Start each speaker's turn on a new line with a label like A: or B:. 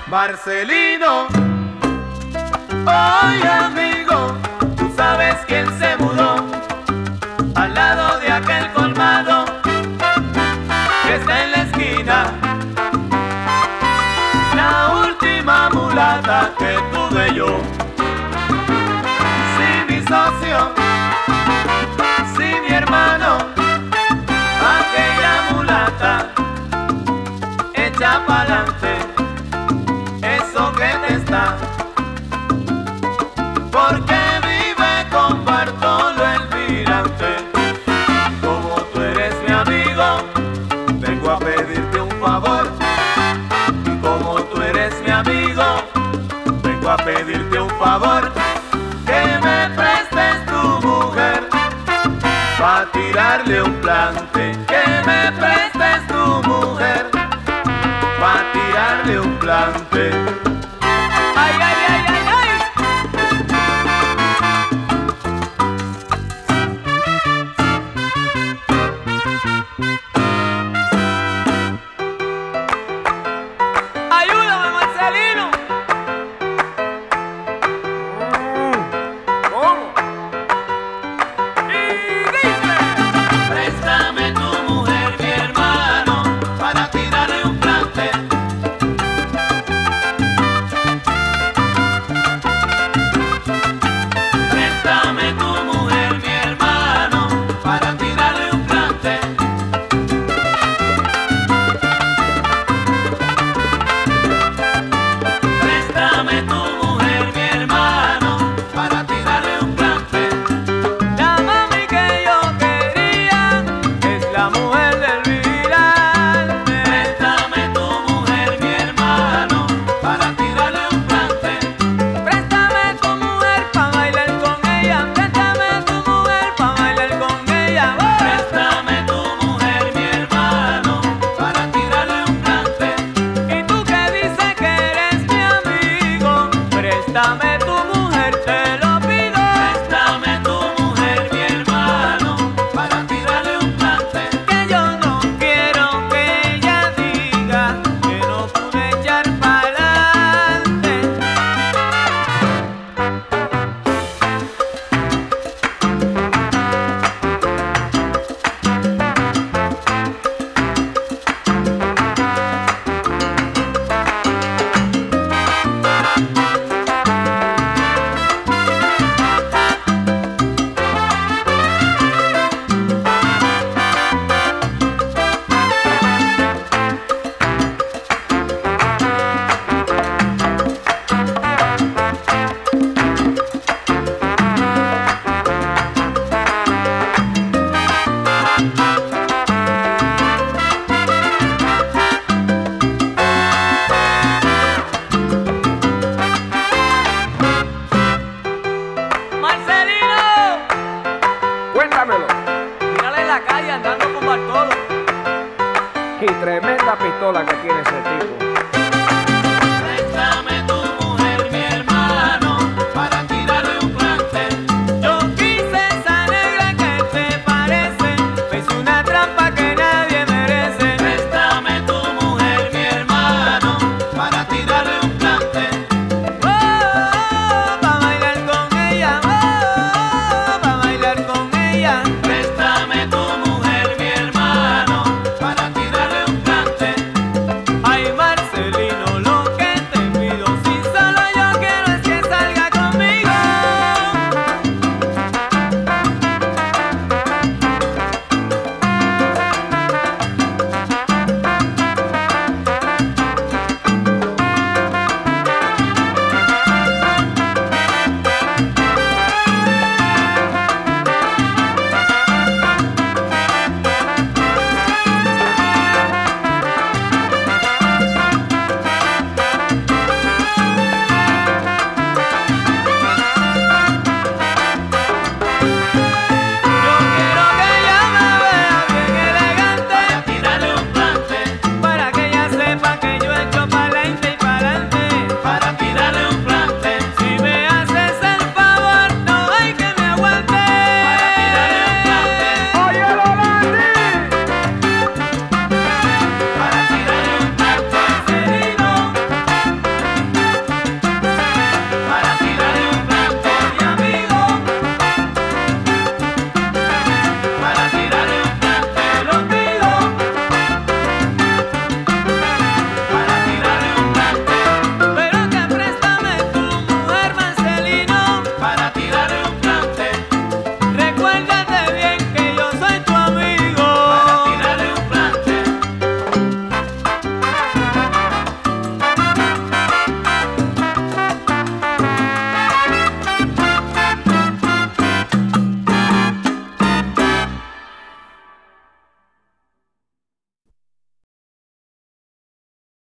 A: Marcelino, oye amigo, tú sabes quién se mudó al lado de aquel colmado que está en la esquina. La última mulata que tuve yo. Sí, mi socio, sí, mi hermano, aquella mulata echa pa'lante. Eso que te está, porque vive con Bartolo el Mirante. Como tú eres mi amigo, vengo a pedirte un favor. Y como tú eres mi amigo, vengo a pedirte un favor. Que me prestes tu mujer pa' tirarle un plante. Que me prestes tu mujer pa' tirarle un plante.